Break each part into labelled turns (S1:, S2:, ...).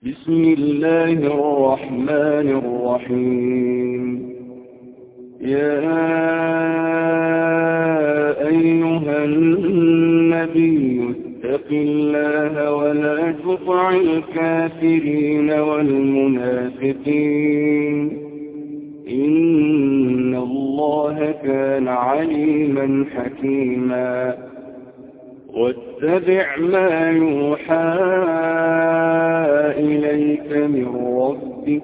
S1: بسم الله الرحمن الرحيم. يا أيها النبي اتق الله ولا تطع الكافرين والمنافقين إن الله كان عليما حكيما. واتبع ما يوحى إليك من ربك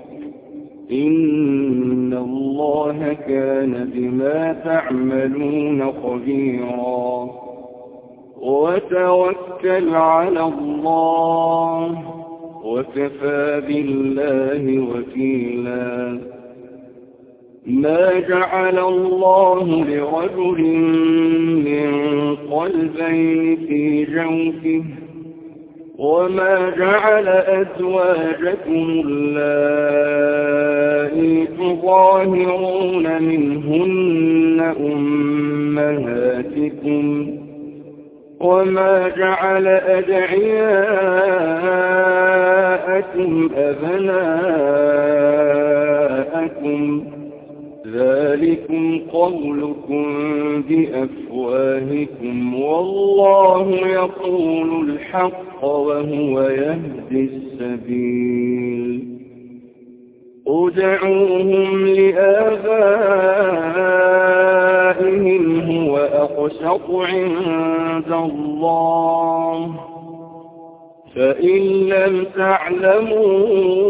S1: إن الله كان بما تعملون خبيرا. وتوكل على الله وكفى بالله وكيلا. ما جعل الله لرجل من قلبين في جوفه وما جعل أزواجكم اللائي تظاهرون منهن أمهاتكم وما جعل أدعياءكم أبناءكم ذلكم قولكم بأفواهكم والله يقول الحق وهو يهدي السبيل. ادعوهم لآبائهم هو أقسط عند الله فإن لم تعلموا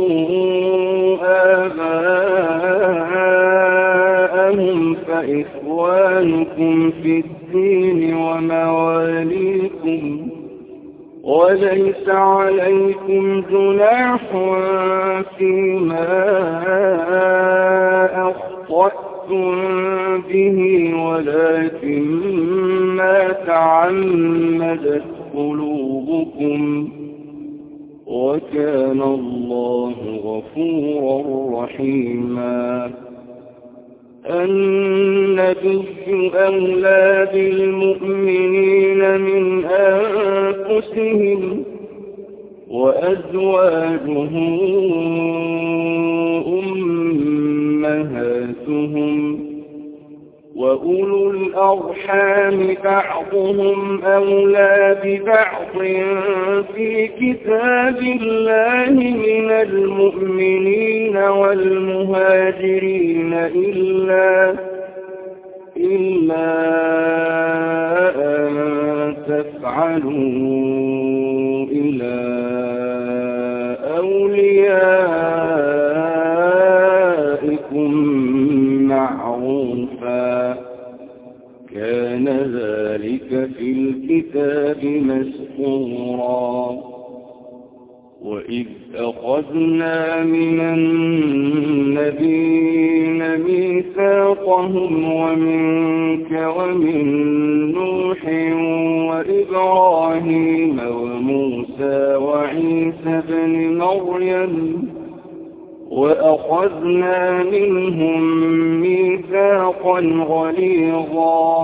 S1: آباءهم فإخوانكم في الدين ومواليكم وليس عليكم جناح فيما أخطأتم به ولكن ما تعمدت قلوبكم وكان الله غفورا رحيما. النبي أولى بالمؤمنين من أنفسهم وأزواجه أمهاتهم وأولو الأرحام بعضهم أولى ببعض في كتاب الله من المؤمنين والمهاجرين إلا أن تفعلوا إلى أوليائكم معروفا كان ذلك في الكتاب مسطورا. وإذ أخذنا من النبيين ميثاقهم ومنك ومن نوح وإبراهيم وموسى وعيسى بن مريم وأخذنا منهم ميثاقا غليظا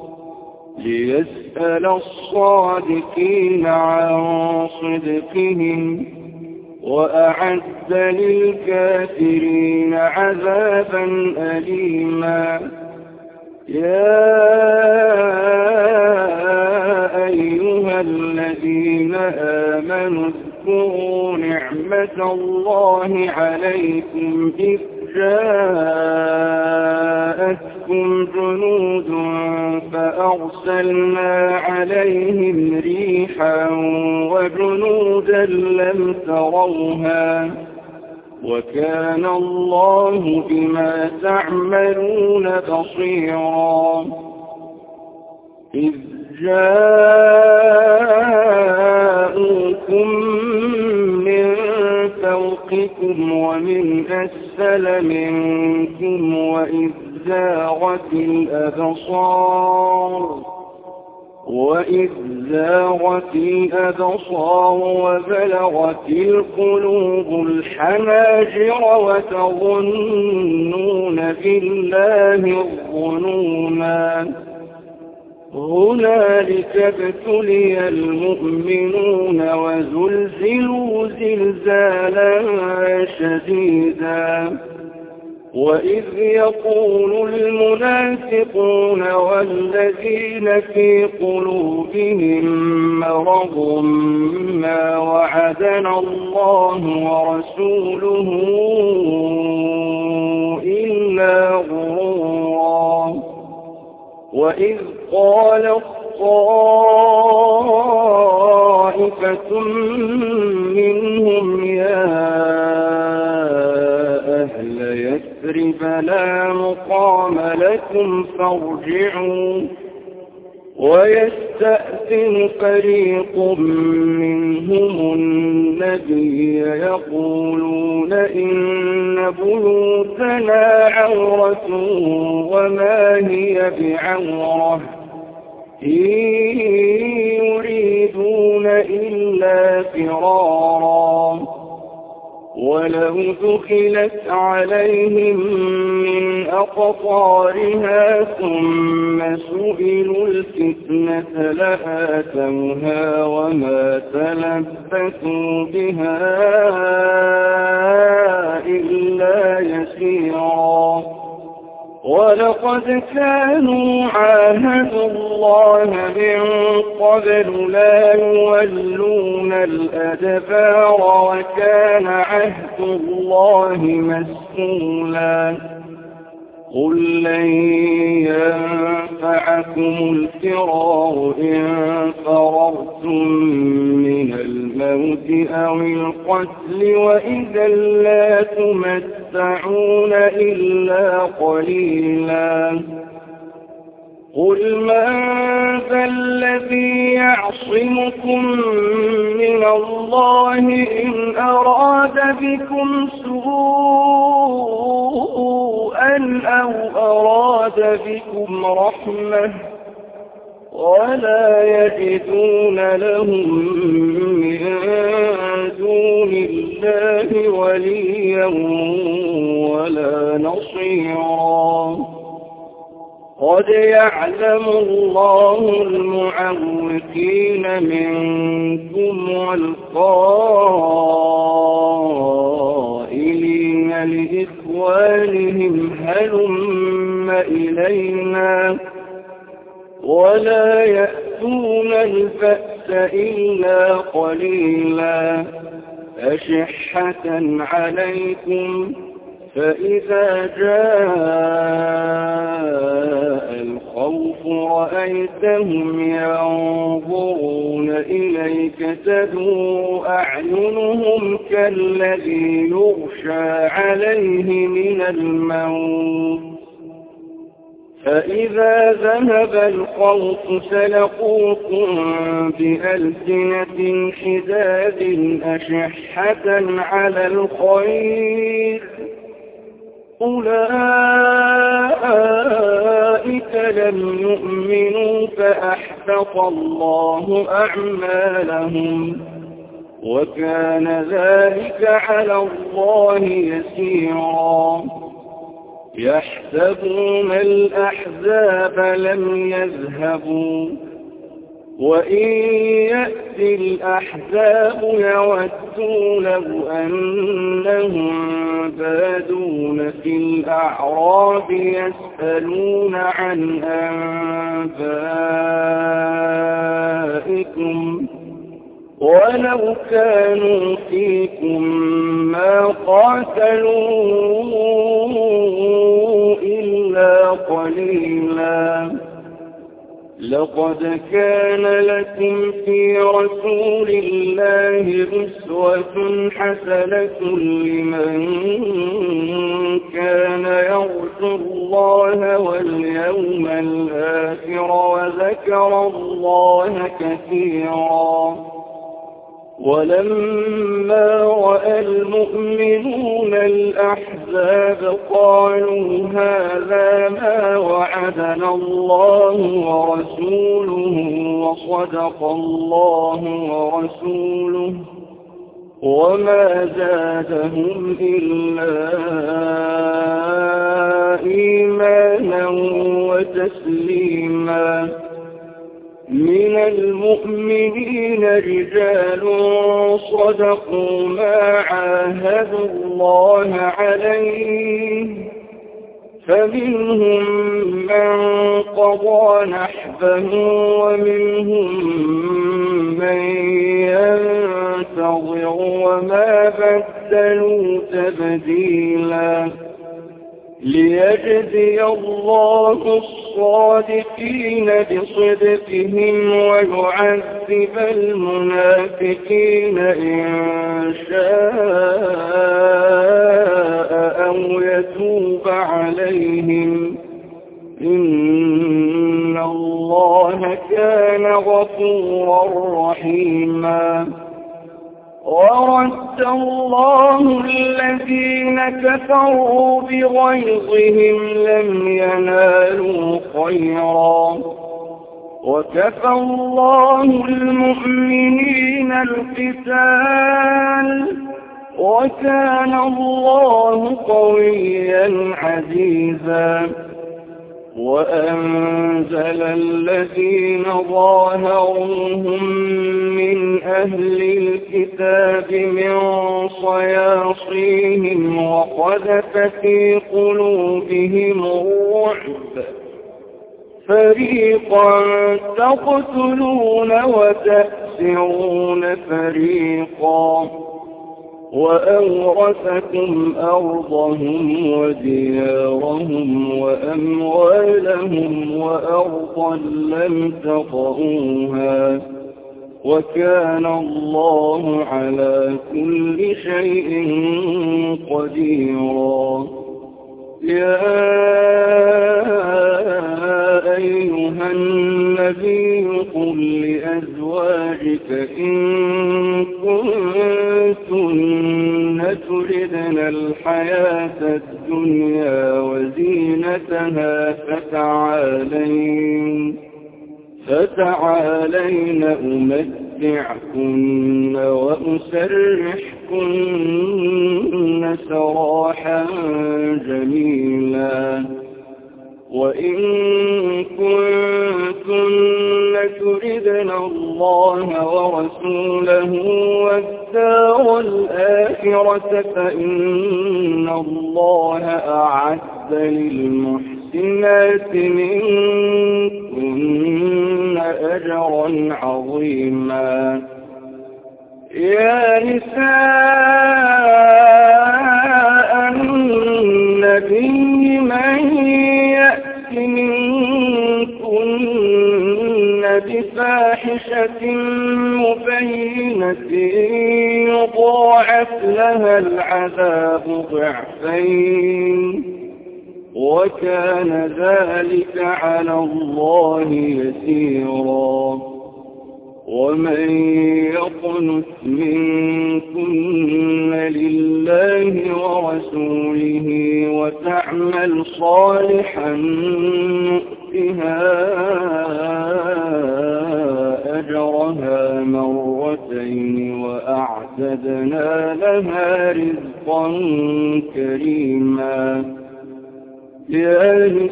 S1: ليسأل الصادقين عن صدقهم وأعد للكافرين عذابا أليما. يا أيها الذين آمنوا اذكروا نعمة الله عليكم إذ جاءتكم جنود فأرسلنا عليهم ريحا وجنودا لم تروها وكان الله بما تعملون بصيرا. إذ جاءوكم من فوقكم ومن أسفل منكم وإذ زاغت الأبصار وبلغت القلوب الحناجر وتظنون بالله الظنونا هنالك ابتلي المؤمنون وزلزلوا زلزالا شديدا وإذ يقول المنافقون والذين في قلوبهم مرض ما وعدنا الله ورسوله إلا غرورا وإذ قالت طائفة منهم يا أهل يثرب لا مقام لكم فارجعوا ويستأذن فريق منهم النبي يقولون إن بيوتنا عورة وما هي بعورة إن يريدون إلا فرارا ولو دخلت عليهم من أقطارها ثم سئلوا الفتنة لآتوها وما تلبثوا بها إلا يسيرا ولقد كانوا عاهدوا الله من قبل لا يولون الأدبار وكان عهد الله مسؤولا قل لن ينفعكم الفرار إن فررتم من الموت أو القتل وإذا لا تمتعون إلا قليلا قل من ذا الذي يعصمكم من الله إن أراد بكم سوءا أو أراد بكم رحمة ولا يجدون لهم من دون الله وليا ولا نصيرا قد يعلم الله المعوقين منكم والقائلين لإخوانهم هلم إلينا ولا يأتون البأس إلا قليلا أشحة عليكم فإذا جاء الخوف رأيتهم ينظرون إليك تدور أعينهم كالذي يغشى عليه من الموت فإذا ذهب الخوف سلقوكم بألسنة حداد أشحة على الخير أولئك لم يؤمنوا فأحبط الله أعمالهم وكان ذلك على الله يسيرا يحسبون الأحزاب لم يذهبوا وإن يأتي الأحزاب يودوا لو أنهم بادون في الأعراب يسألون عن أنبائكم ولو كانوا فيكم ما قاتلوا إلا قليلا لقد كان لكم في رسول الله أسوة حسنة لمن كان يرجو الله واليوم الآخر وذكر الله كثيرا ولما رأى المؤمنون الأحزاب قالوا هذا ما وعدنا الله ورسوله وصدق الله ورسوله وما زادهم إلا إيمانا وتسليما المؤمنين رجال صدقوا ما عاهدوا الله عليه فمنهم من قضى نحبه ومنهم من ينتظر وما بدلوا تبديلا ليجزي الله الصادقين بصدقهم ويعذب المنافقين إن شاء أو يتوب عليهم إن الله كان غفورا رحيما ورد الله الذين كفروا بغيظهم لم ينالوا خيرا وكفى الله المؤمنين القتال وكان الله قويا عزيزا وأنزل الذين ظاهروهم من أهل الكتاب من صياصيهم وقذف في قلوبهم الرعب فريقا تقتلون وتأسرون فريقا وأورثكم أرضهم وديارهم وأموالهم وأرضا لم تطئوها وكان الله على كل شيء قديرا يا أيها النبي قل لأزواجك إن كنتن تردن الحياة الدنيا وزينتها فتعالين أمتعكن وأسرحكن سراحا جميلا وإن كنتن تردن الله ورسوله والدار الآخرة فإن الله أعد للمحسنات منكن أجرا عظيما يا نساء النبي من يأت منكن بفاحشة مبينة يضاعف لها العذاب ضعفين وكان ذلك على الله يسيرا ومن يقنت منكن لله ورسوله وتعمل صالحا نؤتها أجرها مرتين وأعتدنا لها رزقا كريما يا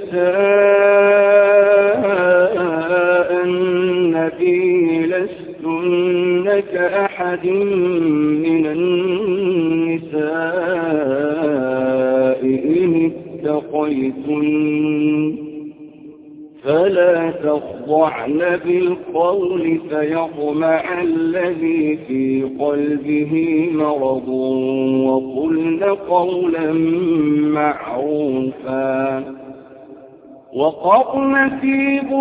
S1: نساء النبي لستن كأحد من النساء إن اتقيتن فلا تخضعن بالقول فيطمع الذي في قلبه مرض وقلن قولا معروفا وقرن في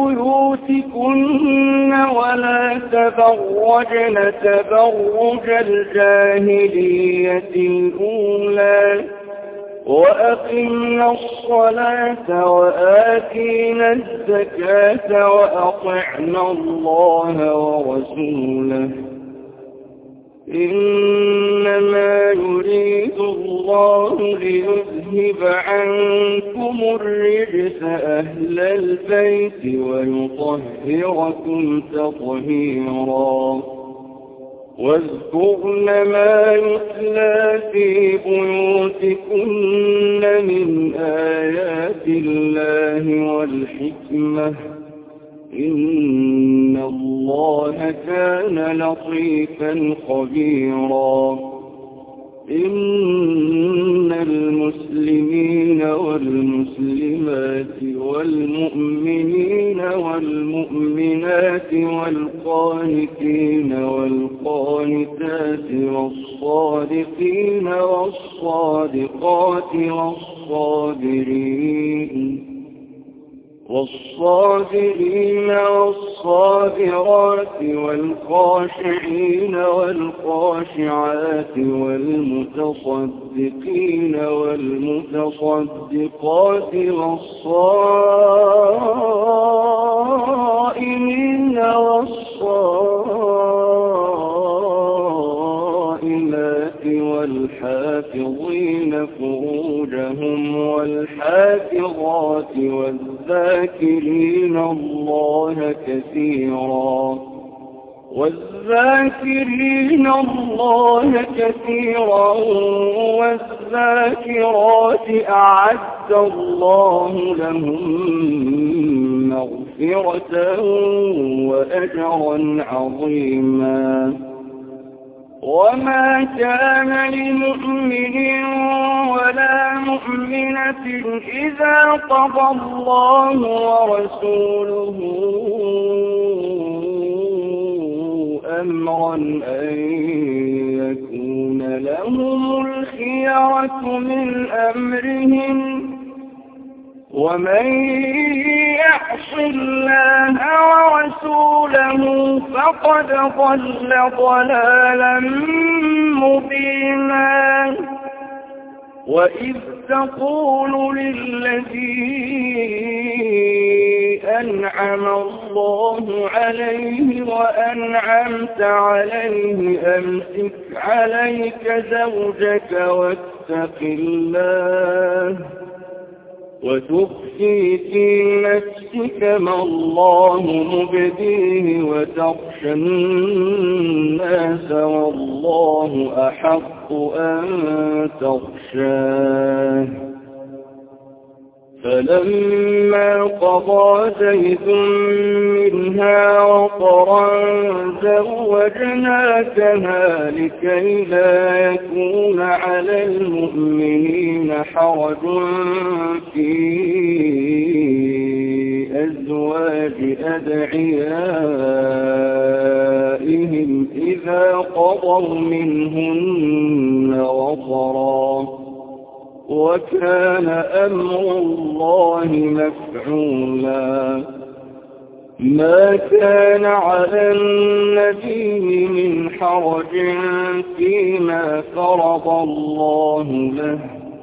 S1: بيوتكن ولا تبرجن تبرج الجاهلية الأولى وأقمنا الصلاة وآتينا الزكاة وأطعنا الله ورسوله إنما يريد الله ليذهب عنكم الرجس أهل البيت ويطهركم تطهيرا واذكرن ما يتلى في بيوتكن من آيات الله والحكمة إن الله كان لطيفا خبيرا. إن المسلمين والمسلمات والمؤمنين والمؤمنات والقانتين والقانتات والصادقين والصادقات والصابرين والصابرات والخاشعين والخاشعات والمتصدقين والمتصدقات والصائمين والصائمات والحافظين فروجهم والحافظات والذاكرين الله كثيرا والذاكرات أعد الله لهم مغفرة وأجرا عظيما. وما كان لمؤمن ولا مؤمنة إذا قضى الله ورسوله أمرا أن يكون لهم الخيرة من أمرهم، ومن يعص الله ورسوله فقد ضل ضلالا مبينا. وإذ تقول للذي أنعم الله عليه وأنعمت عليه أمسك عليك زوجك واتق الله وتخفي في نفسك ما الله مبديه وتخشى الناس والله أحق أن تخشاه. فلما قضى زيد منها وطرا زوجناكها لكي لا يكون على المؤمنين حرج في أزواج أدعيائهم إذا قضوا منهن وطرا، وكان أمر الله مفعولا. ما كان على النبي من حرج فيما فرض الله له،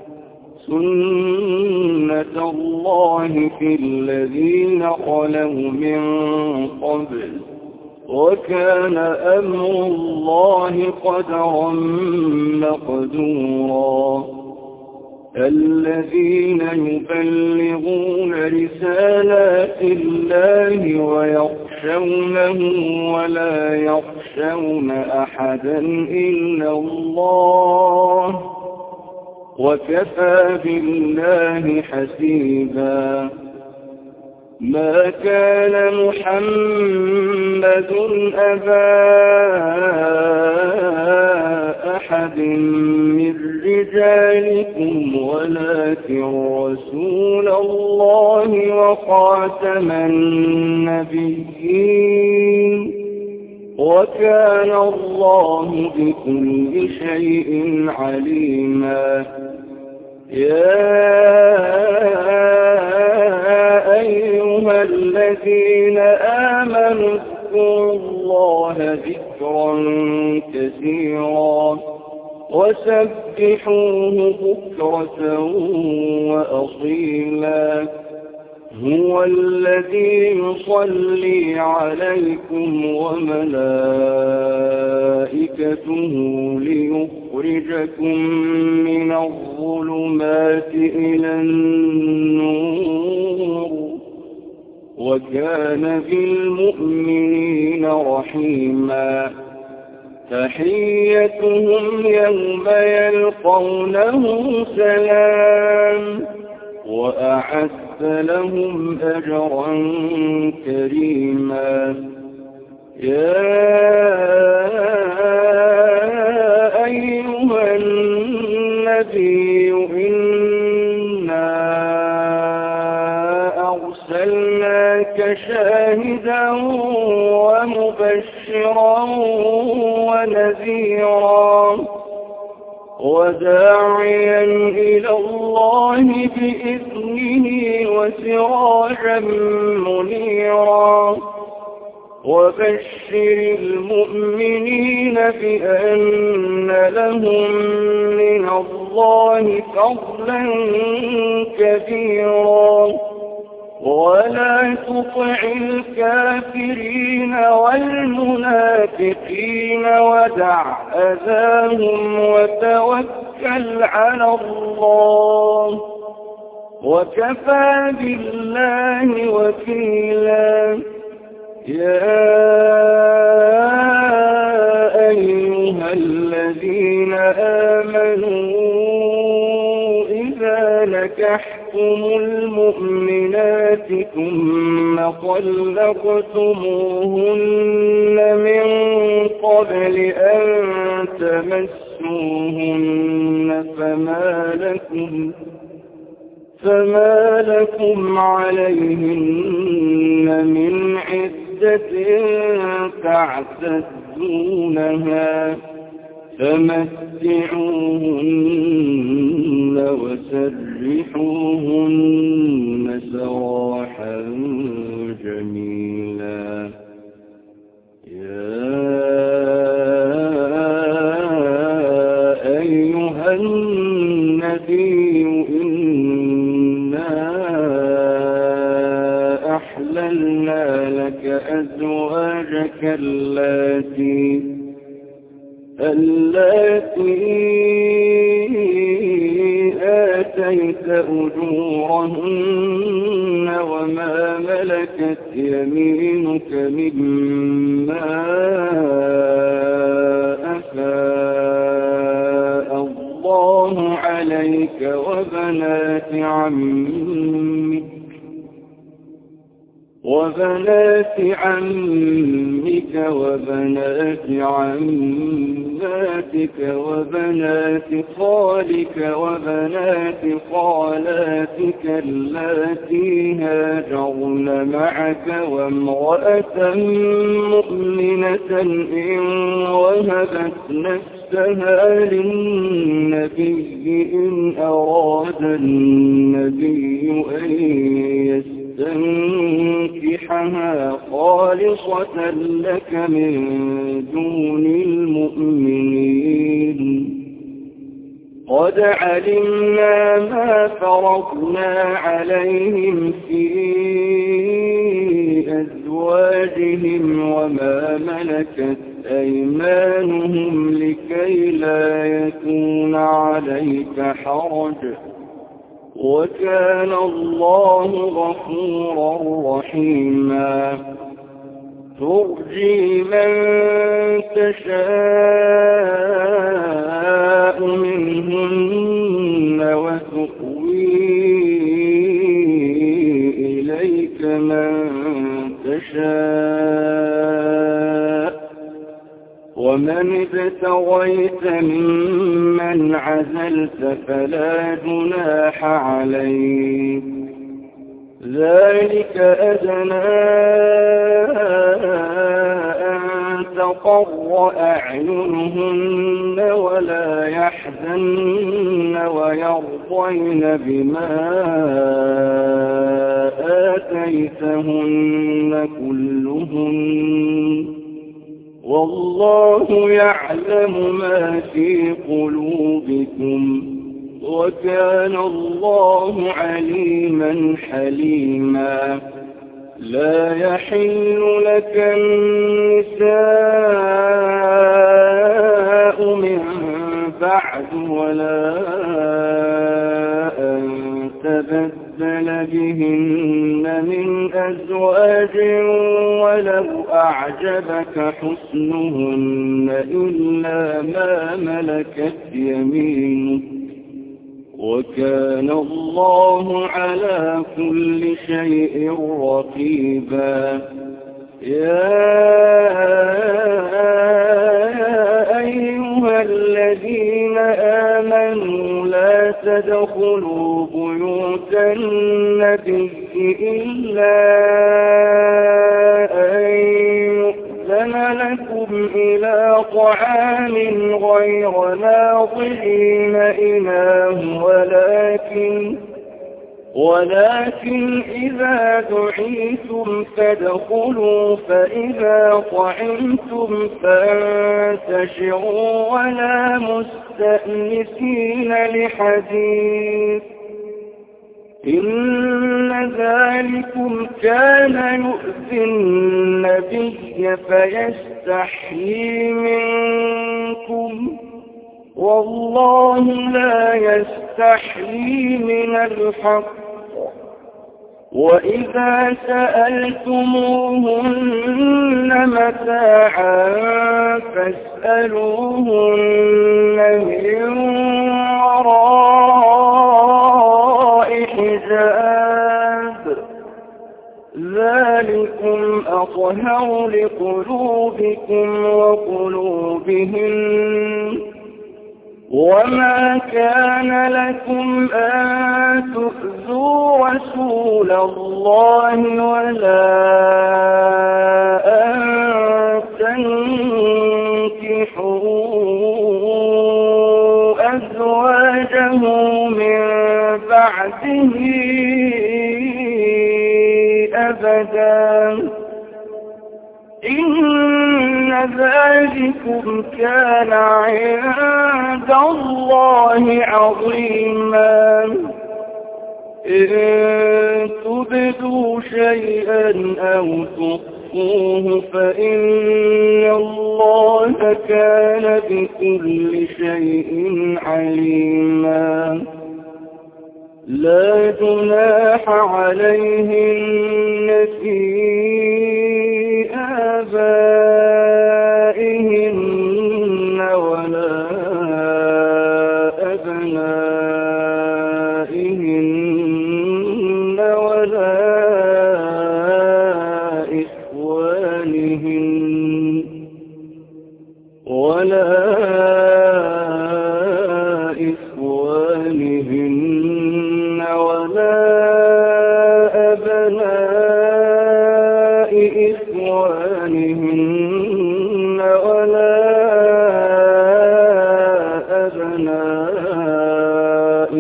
S1: سنة الله في الذين خلوا من قبل، وكان أمر الله قدرا مقدورا. الذين يبلغون رسالات الله ويخشونه ولا يخشون أحدا إلا الله، وكفى بالله حسيبا. ما كان محمد أبا أحد من رجالكم ولكن رسول الله وخاتم النبيين، وكان الله بكل شيء عليما. يا أيها الذين آمنوا اذكروا الله ذكرا كثيرا وسبحوه بكرة وأصيلا. هو الذي يصلي عليكم وملائكته ليخرجكم من الظلمات إلى النور، وكان بالمؤمنين رحيما. تحيتهم يوم يلقونه سلام، وأعد لهم أجرا كريما. يا أيها النبي إنا أرسلناك شاهدا ومبشرا ونذيرا وداعيا إلى الله بإذنه وسراجا منيرا وبشر المؤمنين بأن لهم من الله فضلا كبيرا ولا تطع الكافرين والمنافقين ودع أذاهم وتوكل على الله وكفى بالله وكيلا. يا أيها الذين آمنوا إذا نكحتم المؤمنات ثم طلقتموهن من قبل أن تمسوهن فما لكم عليهن من عدة تعتدونها فمتعوهن وسرحوهن سراحا جميلا. يا أيها النبي إنا أحللنا لك أزواجك اللاتي آتيت أجورهن وما ملكت يمينك مما أفاء الله عليك وبنات عمك وبنات عماتك وبنات خالك وبنات خالاتك اللاتي هاجرن معك وامرأة مؤمنة إن وهبت نفسها للنبي إن أراد النبي أن تنكحها خالصة لك من دون المؤمنين. قد علمنا ما فرضنا عليهم في أزواجهم وما ملكت أيمانهم لكي لا يكون عليك حرج وكان الله غفورا رحيما. ترجي من تشاء منهن وتؤوي إليك من تشاء ومن ابتغيت ممن عزلت فلا جناح عليك ذلك أدنى أن تقر أعينهن ولا يحزن ويرضين بما آتيتهن كلهن والله يعلم ما في قلوبكم وكان الله عليما حليما. لا يحل لك النساء من بعد ولا أن تبدل بهن من أزواج ولو أعجبك حسنهن إلا ما ملكت يمينك وكان الله على كل شيء رقيبا يا أيها الذين آمنوا لا تدخلوا بيوت النبي إلا أن يؤذن لكم إلى طعام غير ناظرين إناه ولكن إذا دعيتم فادخلوا فإذا طعمتم فانتشروا ولا مستأنسين لحديث إن ذلكم كان يؤذي النبي فيستحيي منكم والله لا يستحيي من الحق وإذا سألتموهن متاعا فاسألوهن من وراء حجاب ذلكم أطهر لقلوبكم وقلوبهن وما كان لكم أن تؤذوا رسول الله ولا أن تنكحوا أزواجه من بعده أبدا إن ذلكم كان عند الله عظيما إن تبدوا شيئا أو تخفوه فإن الله كان بكل شيء عليما لا جناح عليهن في آبائهن ولا أبنائهن ولا إخوانهن ولا أبناء إخوانهن ولا أبناء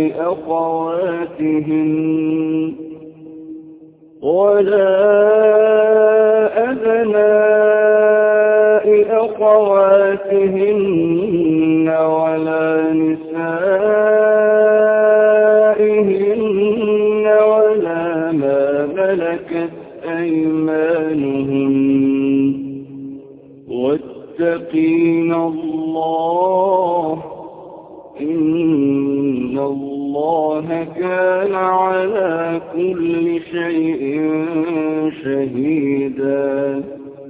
S1: أخواتهن ولا أبناء أخواتهن ولا نسائهن ولا ما ملكت أيمانهن واتقين الله إن الله كان على كل شيء شهيدا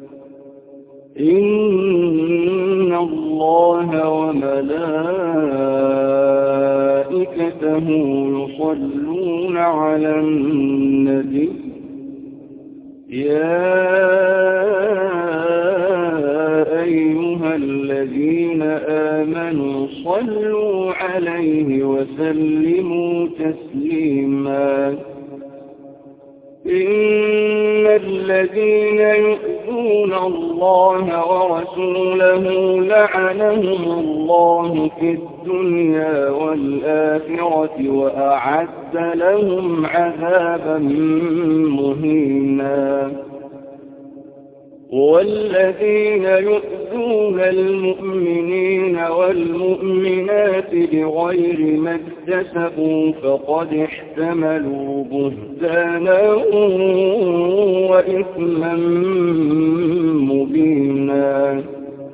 S1: إن الله وملائكته يصلون على النبي يا أيها الذين آمنوا صلوا عليه وسلموا تسليما إن الذين يؤذون الله ورسوله لعنهم الله في الدنيا والآخرة وأعد لهم عذابا مهينا والذين يؤذون المؤمنين والمؤمنات بغير ما اكتسبوا فقد احتملوا بهتانا وإثما مبينا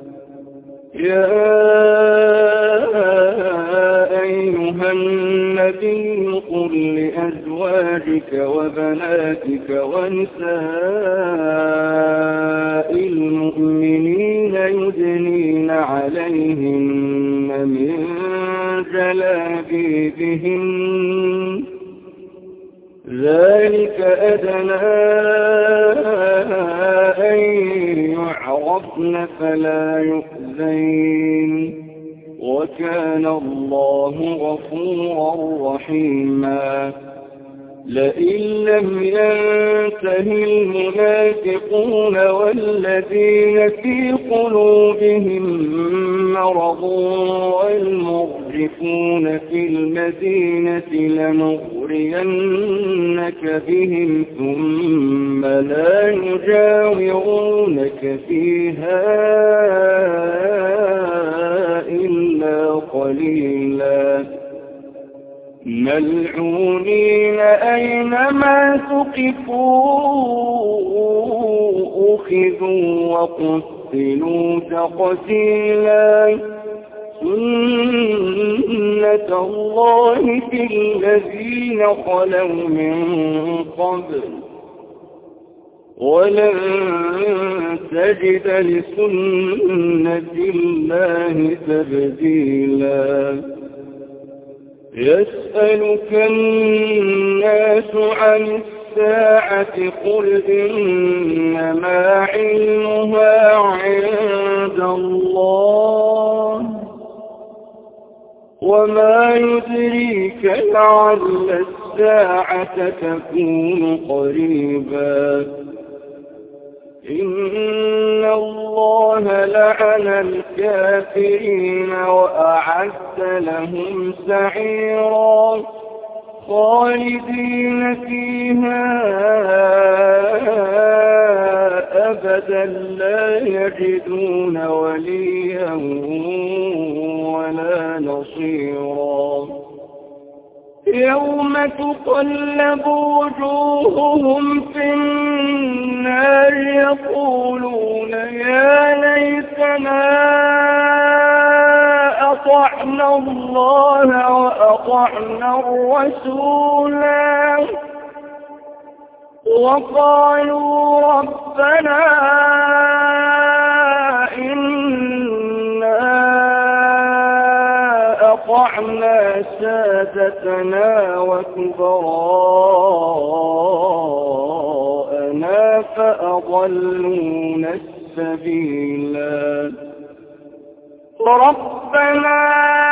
S1: يا أيها النبي قل لأزواجك وبناتك ونساء المؤمنين يدنين عليهن من جلابيبهن ذلك أدنى أن يعرفن فلا يؤذين وكان الله غفورا رحيما لئن لم ينته المنافقون والذين في قلوبهم مرض والمرجفون في المدينة لنغرينك بهم ثم لا يجاورونك فيها إلا قليلا ملعونين أينما ثقفوا أخذوا وقتلوا تقتيلا سنة الله في الذين خلوا من قبل ولن تجد لسنة الله تبديلا يسألك الناس عن الساعة قل إنما علمها عند الله وما يدريك لعل الساعة تكون قريبا إن الله لعن الكافرين وأعد لهم سعيرا خالدين فيها أبدا لا يجدون وليا ولا نصيرا يوم تقلب وجوههم في النار يقولون يا ليتنا أطعنا الله وأطعنا الرسولا وقالوا ربنا إنا أطعنا سادتنا وكبراءنا فأضلونا السبيلا ربنا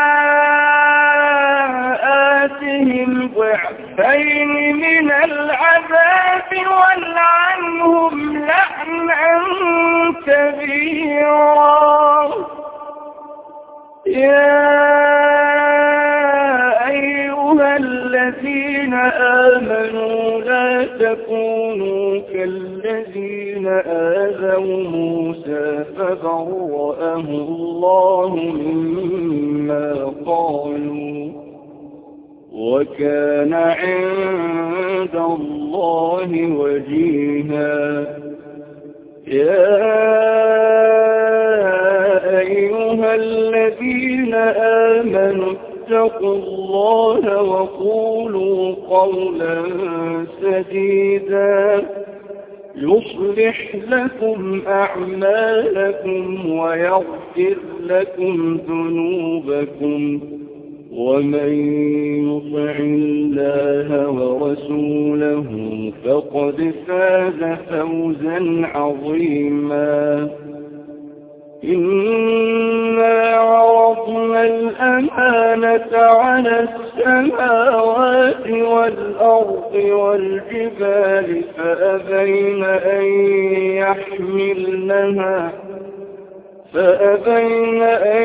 S1: آتهم ضعفين من العذاب والعنهم لعنا كبيرا يا أيها الذين آمنوا لا تكونوا كالذين آذوا موسى فبرأه الله مما قالوا وكان عند الله وجيها يا أيها الذين آمنوا اتقوا الله وقولوا قولا سديدا يصلح لكم أعمالكم ويغفر لكم ذنوبكم ومن يطع الله ورسوله فقد فاز فوزا عظيما إنا عرضنا الأمانة على السماوات والأرض والجبال فأبين أن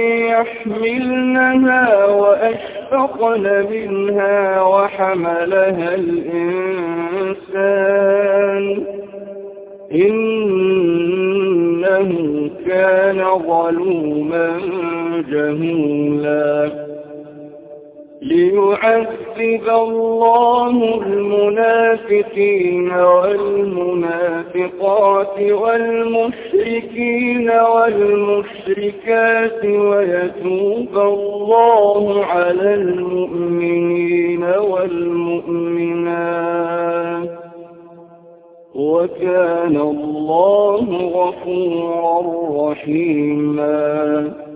S1: يحملنها وأشفقن منها وحملها الإنسان إنه كان ظلوما جهولا ليعذب الله المنافقين والمنافقات والمشركين والمشركات ويتوب الله على المؤمنين والمؤمنات وكان الله غفورا رحيما